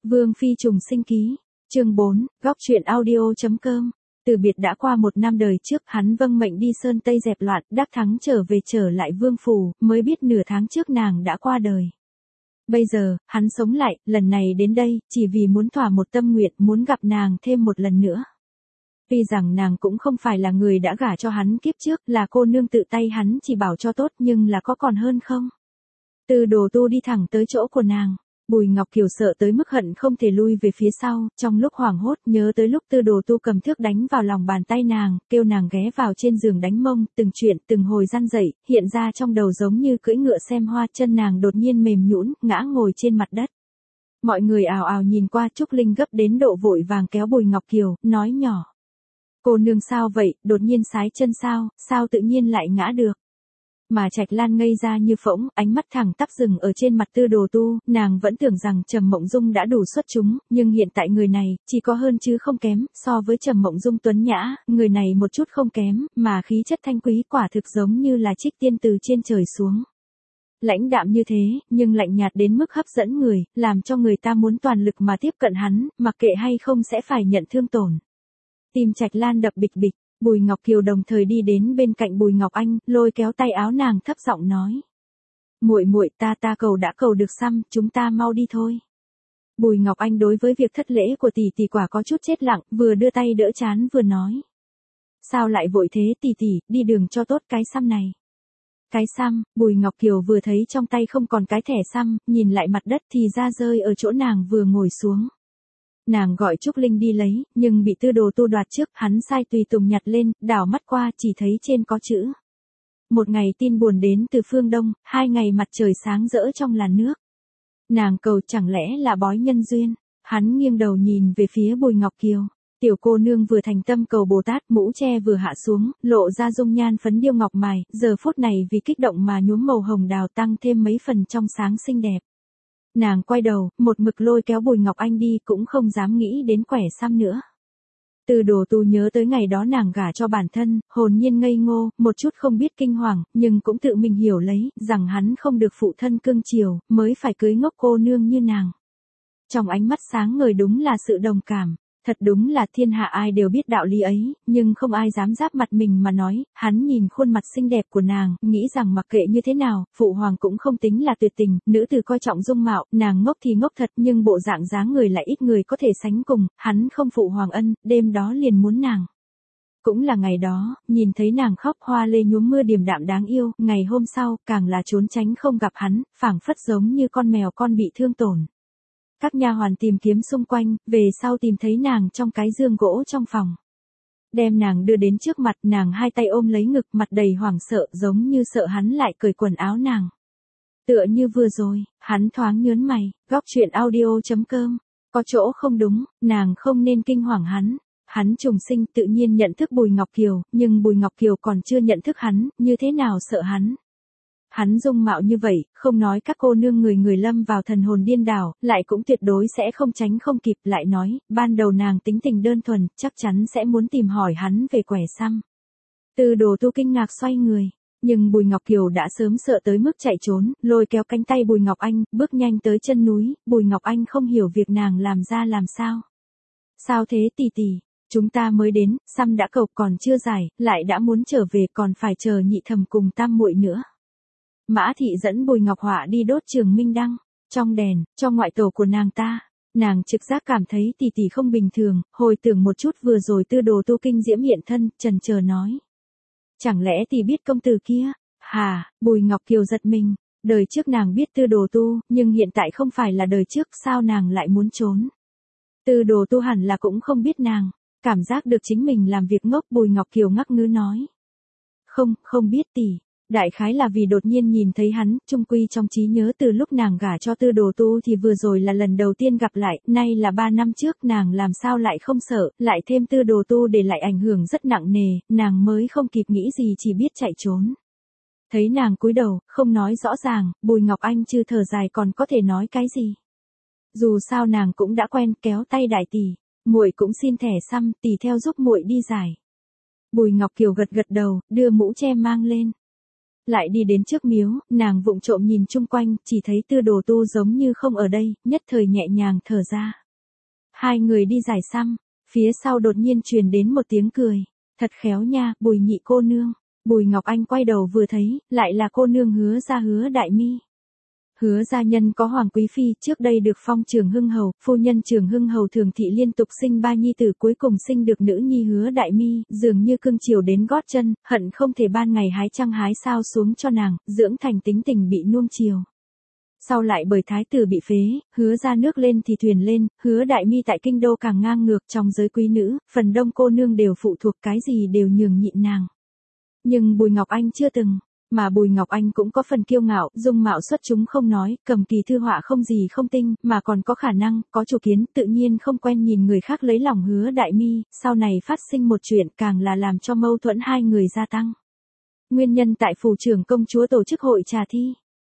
Vương Phi trùng sinh ký, chương 4, góc truyện audio.com. Từ biệt đã qua 1 năm đời trước, hắn vâng mệnh đi sơn tây dẹp loạn, đắc thắng trở lại vương phủ, mới biết nửa tháng trước nàng đã qua đời. Bây giờ, hắn sống lại, lần này đến đây, chỉ vì muốn thỏa một tâm nguyện, muốn gặp nàng thêm một lần nữa. Tuy rằng nàng cũng không phải là người đã gả cho hắn kiếp trước, là cô nương tự tay hắn chỉ bảo cho tốt, nhưng là có còn hơn không? Từ Đồ Tu đi thẳng tới chỗ của nàng. Bùi Ngọc Kiều sợ tới mức hận không thể lui về phía sau, trong lúc hoảng hốt nhớ tới lúc Tư Đồ Tu cầm thước đánh vào lòng bàn tay nàng, kêu nàng ghé vào trên giường đánh mông, từng chuyện từng hồi răn dậy, hiện ra trong đầu giống như cưỡi ngựa xem hoa, chân nàng đột nhiên mềm nhũn, ngã ngồi trên mặt đất. Mọi người ào ào nhìn qua, Trúc Linh gấp đến độ vội vàng kéo Bùi Ngọc Kiều, nói nhỏ: "Cô nương sao vậy, đột nhiên sái chân sao tự nhiên lại ngã được?" Mà Trạch Lan ngây ra như phỗng, ánh mắt thẳng tắp dừng ở trên mặt Tư Đồ Tu, nàng vẫn tưởng rằng Trầm Mộng Dung đã đủ xuất chúng, nhưng hiện tại người này, chỉ có hơn chứ không kém, so với Trầm Mộng Dung tuấn nhã, người này một chút không kém, mà khí chất thanh quý quả thực giống như là trích tiên từ trên trời xuống. Lãnh đạm như thế, nhưng lạnh nhạt đến mức hấp dẫn người, làm cho người ta muốn toàn lực mà tiếp cận hắn, mặc kệ hay không sẽ phải nhận thương tổn. Tim Trạch Lan đập bịch bịch. Bùi Ngọc Kiều đồng thời đi đến bên cạnh Bùi Ngọc Anh, lôi kéo tay áo nàng thấp giọng nói: "Muội muội, ta cầu đã cầu được xong, chúng ta mau đi thôi." Bùi Ngọc Anh đối với việc thất lễ của tỷ tỷ quả có chút chết lặng, vừa đưa tay đỡ trán vừa nói: "Sao lại vội thế tỷ tỷ, đi đường cho tốt cái xăm này." Cái xăm? Bùi Ngọc Kiều vừa thấy trong tay không còn cái thẻ xăm, nhìn lại mặt đất thì ra rơi ở chỗ nàng vừa ngồi xuống. Nàng gọi Trúc Linh đi lấy, nhưng bị Tư Đồ Tu đoạt trước, hắn sai tùy tùng nhặt lên, đảo mắt qua chỉ thấy trên có chữ: "Một ngày tin buồn đến từ phương Đông, 2 ngày mặt trời sáng rỡ trong làn nước." Nàng cầu chẳng lẽ là bói nhân duyên. Hắn nghiêng đầu nhìn về phía Bùi Ngọc Kiều. Tiểu cô nương vừa thành tâm cầu Bồ Tát, mũ che vừa hạ xuống, lộ ra dung nhan phấn điêu ngọc mài, giờ phút này vì kích động mà nhuốm màu hồng đào tăng thêm mấy phần trong sáng xinh đẹp. Nàng quay đầu, một mực lôi kéo Bùi Ngọc Anh đi, cũng không dám nghĩ đến quẻ xăm nữa. Từ Đồ Tu nhớ tới ngày đó nàng gả cho bản thân, hồn nhiên ngây ngô, một chút không biết kinh hoàng, nhưng cũng tự mình hiểu lấy, rằng hắn không được phụ thân cưng chiều, mới phải cưới ngốc cô nương như nàng. Trong ánh mắt sáng ngời đúng là sự đồng cảm. Thật đúng là thiên hạ ai đều biết đạo lý ấy, nhưng không ai dám giáp mặt mình mà nói. Hắn nhìn khuôn mặt xinh đẹp của nàng, nghĩ rằng mặc kệ như thế nào, phụ hoàng cũng không tính là tuyệt tình, nữ tử coi trọng dung mạo, nàng ngốc thì ngốc thật, nhưng bộ dạng dáng người lại ít người có thể sánh cùng, hắn không phụ hoàng ân, đêm đó liền muốn nàng. Cũng là ngày đó, nhìn thấy nàng khóc hoa lê nhuốm mưa điềm đạm đáng yêu, ngày hôm sau, càng là trốn tránh không gặp hắn, phảng phất giống như con mèo con bị thương tổn. Các nha hoàn tìm kiếm xung quanh, về sau tìm thấy nàng trong cái giường gỗ trong phòng. Đem nàng đưa đến trước mặt, nàng hai tay ôm lấy ngực, mặt đầy hoảng sợ, giống như sợ hắn lại cởi quần áo nàng. Tựa như vừa rồi, hắn thoáng nhớn mày, góc truyện audio.com. Có chỗ không đúng, nàng không nên kinh hoàng hắn. Hắn trùng sinh tự nhiên nhận thức Bùi Ngọc Kiều, nhưng Bùi Ngọc Kiều còn chưa nhận thức hắn, như thế nào sợ hắn. Hắn dung mạo như vậy, không nói các cô nương người lâm vào thần hồn điên đảo, lại cũng tuyệt đối sẽ không tránh không kịp, lại nói, ban đầu nàng tính tình đơn thuần, chắc chắn sẽ muốn tìm hỏi hắn về quẻ xăm. Tư Đồ Tu kinh ngạc xoay người, nhưng Bùi Ngọc Kiều đã sớm sợ tới mức chạy trốn, lôi kéo cánh tay Bùi Ngọc Anh, bước nhanh tới chân núi. Bùi Ngọc Anh không hiểu việc nàng làm ra làm sao. "Sao thế tỷ tỷ? Chúng ta mới đến, xăm đã cầu còn chưa giải, lại đã muốn trở về, còn phải chờ nhị thẩm cùng tam muội nữa." Mã Thị dẫn Bùi Ngọc Họa đi đốt Trường Minh Đăng, trong đèn, cho ngoại tổ của nàng ta. Nàng trực giác cảm thấy tỷ tỷ không bình thường, hồi tưởng một chút vừa rồi Tư Đồ Tu kinh diễm hiện thân, chần chờ nói: "Chẳng lẽ tỷ biết công tử kia?" "Hà." Bùi Ngọc Kiều giật mình, đời trước nàng biết Tư Đồ Tu, nhưng hiện tại không phải là đời trước, sao nàng lại muốn trốn? Tư Đồ Tu hẳn là cũng không biết nàng, cảm giác được chính mình làm việc ngốc. Bùi Ngọc Kiều ngắc ngứ nói: Không biết tỷ." Đại khái là vì đột nhiên nhìn thấy hắn, chung quy trong trí nhớ từ lúc nàng gả cho Tư Đồ Tu thì vừa rồi là lần đầu tiên gặp lại, nay là 3 năm trước, nàng làm sao lại không sợ, lại thêm Tư Đồ Tu để lại ảnh hưởng rất nặng nề, nàng mới không kịp nghĩ gì chỉ biết chạy trốn. Thấy nàng cúi đầu, không nói rõ ràng, Bùi Ngọc Anh trừ thở dài còn có thể nói cái gì. Dù sao nàng cũng đã quen, kéo tay đại tỷ, "Muội cũng xin thẻ xăm, tỷ theo giúp muội đi giải." Bùi Ngọc Kiều gật gật đầu, đưa mũ che mang lên. Lại đi đến trước miếu, nàng vụng trộm nhìn chung quanh, chỉ thấy Tư Đồ Tu giống như không ở đây, nhất thời nhẹ nhàng thở ra. Hai người đi giải săm, phía sau đột nhiên truyền đến một tiếng cười. Thật khéo nha, Bùi nhị cô nương. Bùi Ngọc Anh quay đầu vừa thấy, lại là cô nương Hứa Đại Mi. Hứa gia nhân có hoàng quý phi, trước đây được phong Trường Hưng hầu, phu nhân Trường Hưng hầu Thường thị liên tục sinh 3 nhi tử, cuối cùng sinh được nữ nhi Hứa Đại Mi, dường như cưng chiều đến gót chân, hận không thể ban ngày hái trăng hái sao xuống cho nàng, dưỡng thành tính tình bị nuông chiều. Sau lại bởi thái tử bị phế, Hứa ra nước lên thì thuyền lên, Hứa Đại Mi tại kinh đô càng ngang ngược, trong giới quý nữ, phần đông cô nương đều phụ thuộc, cái gì đều nhường nhịn nàng. Nhưng Bùi Ngọc Anh chưa từng. Mà Bùi Ngọc Anh cũng có phần kiêu ngạo, dung mạo xuất chúng không nói, cầm kỳ thư họa không gì không tinh, mà còn có khả năng, có chủ kiến, tự nhiên không quen nhìn người khác lấy lòng Hứa Đại Mi, sau này phát sinh một chuyện càng là làm cho mâu thuẫn hai người gia tăng. Nguyên nhân tại phủ trưởng công chúa tổ chức hội trà thi.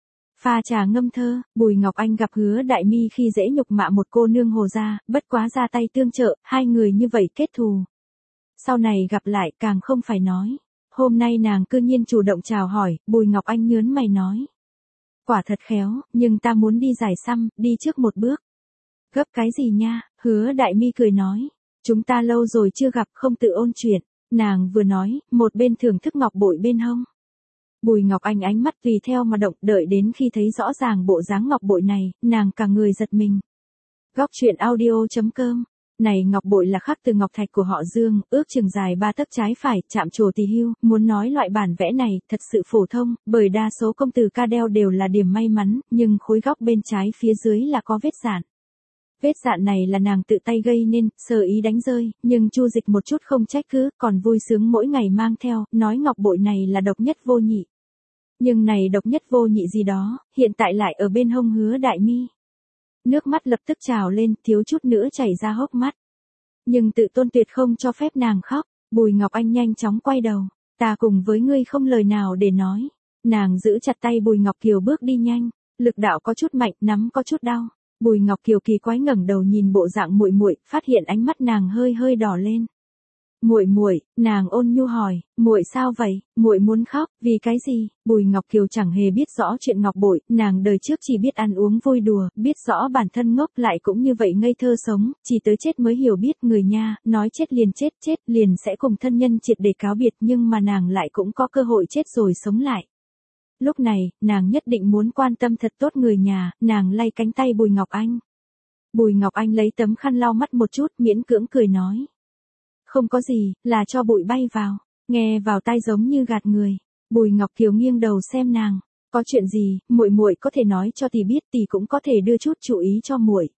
Pha trà ngâm thơ, Bùi Ngọc Anh gặp Hứa Đại Mi khi dễ nhục mạ một cô nương Hồ gia, bất quá ra tay tương trợ, hai người như vậy kết thù. Sau này gặp lại càng không phải nói. Hôm nay nàng cư nhiên chủ động chào hỏi, Bùi Ngọc Anh nhớn mày nói. Quả thật khéo, nhưng ta muốn đi giải săm, đi trước một bước. Gấp cái gì nha, Hứa Đại Mi cười nói. Chúng ta lâu rồi chưa gặp, không tự ôn chuyện. Nàng vừa nói, một bên thưởng thức ngọc bội bên hông. Bùi Ngọc Anh ánh mắt tùy theo mà động, đợi đến khi thấy rõ ràng bộ dáng ngọc bội này, nàng cả người giật mình. Góc truyện audio.com. Này ngọc bội là khắc từ ngọc thạch của họ Dương, ước chừng dài 3 tấc trái phải, chạm trổ tỳ hưu, muốn nói loại bản vẽ này, thật sự phổ thông, bởi đa số công tử ca đeo đều là điểm may mắn, nhưng khối góc bên trái phía dưới là có vết dạn. Vết dạn này là nàng tự tay gây nên, sơ ý đánh rơi, nhưng Chu Dịch một chút không trách cứ, còn vui sướng mỗi ngày mang theo, nói ngọc bội này là độc nhất vô nhị. Nhưng này độc nhất vô nhị gì đó, hiện tại lại ở bên hông Hứa Đại Mi. Nước mắt lập tức trào lên, thiếu chút nữa chảy ra hốc mắt. Nhưng tự tôn tuyệt không cho phép nàng khóc, Bùi Ngọc Anh nhanh chóng quay đầu. Ta cùng với ngươi không lời nào để nói. Nàng giữ chặt tay Bùi Ngọc Kiều bước đi nhanh, lực đạo có chút mạnh, nắm có chút đau. Bùi Ngọc Kiều kỳ quái ngẩng đầu nhìn bộ dạng muội muội, phát hiện ánh mắt nàng hơi hơi đỏ lên. Muội muội, nàng ôn nhu hỏi, muội sao vậy? Muội muốn khóc, vì cái gì? Bùi Ngọc Kiều chẳng hề biết rõ chuyện ngọc bội, nàng đời trước chỉ biết ăn uống vui đùa, biết rõ bản thân ngốc lại cũng như vậy ngây thơ sống, chỉ tới chết mới hiểu biết người nha, nói chết liền sẽ cùng thân nhân triệt để cáo biệt, nhưng mà nàng lại cũng có cơ hội chết rồi sống lại. Lúc này, nàng nhất định muốn quan tâm thật tốt người nhà, nàng lay cánh tay Bùi Ngọc Anh. Bùi Ngọc Anh lấy tấm khăn lau mắt một chút, miễn cưỡng cười nói. Không có gì, là cho bụi bay vào, nghe vào tai giống như gạt người. Bùi Ngọc Kiều nghiêng đầu xem nàng, có chuyện gì, muội có thể nói cho tỷ biết, tỷ cũng có thể đưa chút chú ý cho muội.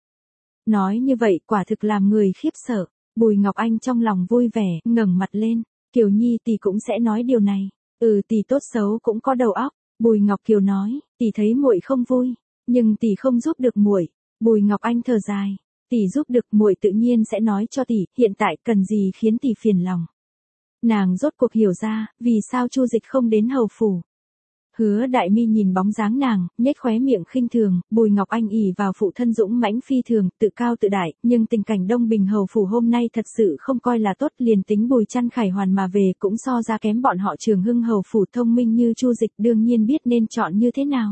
Nói như vậy quả thực làm người khiếp sợ. Bùi Ngọc Anh trong lòng vui vẻ, ngẩng mặt lên, Kiều Nhi tỷ cũng sẽ nói điều này. Tỷ tốt xấu cũng có đầu óc. Bùi Ngọc Kiều nói, tỷ thấy muội không vui, nhưng tỷ không giúp được muội. Bùi Ngọc Anh thở dài. Tỷ giúp được muội tự nhiên sẽ nói cho tỷ, hiện tại cần gì khiến tỷ phiền lòng. Nàng rốt cuộc hiểu ra, vì sao Chu Dịch không đến hầu phủ. Hứa Đại Mi nhìn bóng dáng nàng, nhếch khóe miệng khinh thường, Bùi Ngọc Anh ỷ vào phụ thân dũng mãnh phi thường, tự cao tự đại, nhưng tình cảnh Đông Bình hầu phủ hôm nay thật sự không coi là tốt, liền tính Bùi Trăn Khải hoàn mà về cũng so ra kém bọn họ Trường Hưng hầu phủ thông minh như Chu Dịch, đương nhiên biết nên chọn như thế nào.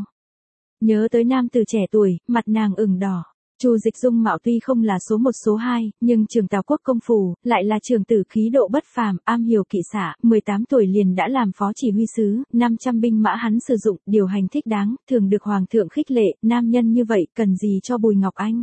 Nhớ tới nam tử trẻ tuổi, mặt nàng ửng đỏ. Chu Dịch dung mạo tuy không là số 1 số 2, nhưng Trường Tào Quốc công phủ lại là trường tử khí độ bất phàm, am hiểu kỵ xạ, 18 tuổi liền đã làm phó chỉ huy sứ, 500 binh mã hắn sử dụng, điều hành thích đáng, thường được hoàng thượng khích lệ, nam nhân như vậy cần gì cho Bùi Ngọc Anh.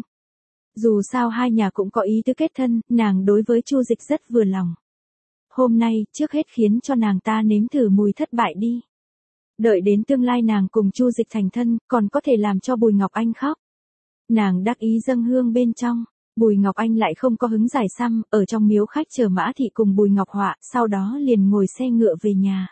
Dù sao hai nhà cũng có ý tứ kết thân, nàng đối với Chu Dịch rất vừa lòng. Hôm nay, trước hết khiến cho nàng ta nếm thử mùi thất bại đi. Đợi đến tương lai nàng cùng Chu Dịch thành thân, còn có thể làm cho Bùi Ngọc Anh khóc. Nàng đắc ý dâng hương bên trong, Bùi Ngọc Anh lại không có hứng giải săm, ở trong miếu khách chờ Mã Thị cùng Bùi Ngọc Họa, sau đó liền ngồi xe ngựa về nhà.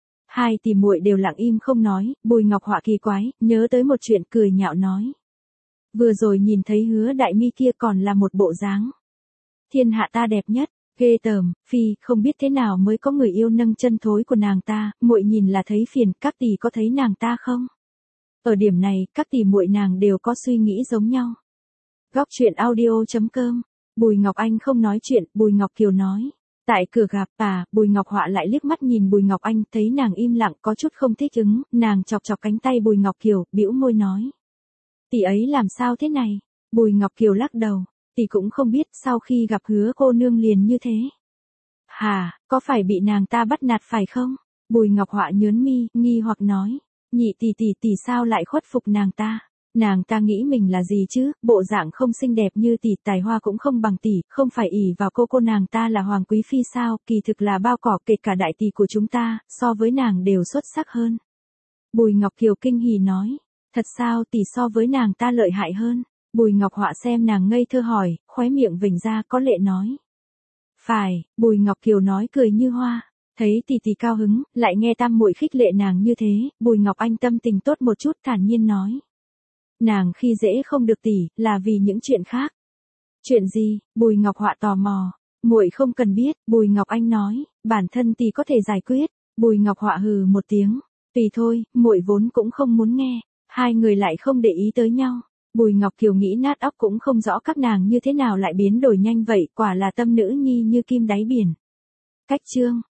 Hai tỷ muội đều lặng im không nói, Bùi Ngọc Họa kỳ quái, nhớ tới một chuyện cười nhạo nói. Vừa rồi nhìn thấy Hứa Đại Mi kia còn là một bộ dáng. Thiên hạ ta đẹp nhất, ghê tởm, phi, không biết thế nào mới có người yêu nâng chân thối của nàng ta, muội nhìn là thấy phiền, các tỷ có thấy nàng ta không? Ở điểm này, các tỷ muội nàng đều có suy nghĩ giống nhau. Góc truyện audio.com. Bùi Ngọc Anh không nói chuyện, Bùi Ngọc Kiều nói. Tại cửa gặp Bùi Ngọc Họa lại liếc mắt nhìn Bùi Ngọc Anh, thấy nàng im lặng có chút không thích ứng, nàng chọc chọc cánh tay Bùi Ngọc Kiều, bĩu môi nói. Tỷ ấy làm sao thế này? Bùi Ngọc Kiều lắc đầu, tỷ cũng không biết, sau khi gặp Hứa cô nương liền như thế. Có phải bị nàng ta bắt nạt phải không? Bùi Ngọc Họa nhớn mi, nghi hoặc nói. Nhị tỷ sao lại khuất phục nàng ta? Nàng ta nghĩ mình là gì chứ, bộ dạng không xinh đẹp như tỷ, tài hoa cũng không bằng tỷ, không phải ỷ vào cô nàng ta là hoàng quý phi sao, kỳ thực là bao cỏ, kể cả đại tỷ của chúng ta, so với nàng đều xuất sắc hơn. Bùi Ngọc Kiều kinh hỉ nói, thật sao, tỷ so với nàng ta lợi hại hơn? Bùi Ngọc Họa xem nàng ngây thơ hỏi, khóe miệng vểnh ra có lệ nói. Phải, Bùi Ngọc Kiều nói cười như hoa. Thấy tỷ cao hứng, lại nghe tam muội khích lệ nàng như thế, Bùi Ngọc Anh tâm tình tốt một chút, thản nhiên nói. Nàng khi dễ không được tỷ, là vì những chuyện khác. Chuyện gì? Bùi Ngọc Họa tò mò. Muội không cần biết, Bùi Ngọc Anh nói, bản thân tỷ có thể giải quyết. Bùi Ngọc Họa hừ một tiếng, tùy thôi, muội vốn cũng không muốn nghe. Hai người lại không để ý tới nhau. Bùi Ngọc Kiều nghĩ nát óc cũng không rõ các nàng như thế nào lại biến đổi nhanh vậy, quả là tâm nữ nhi như kim đáy biển. Cách chương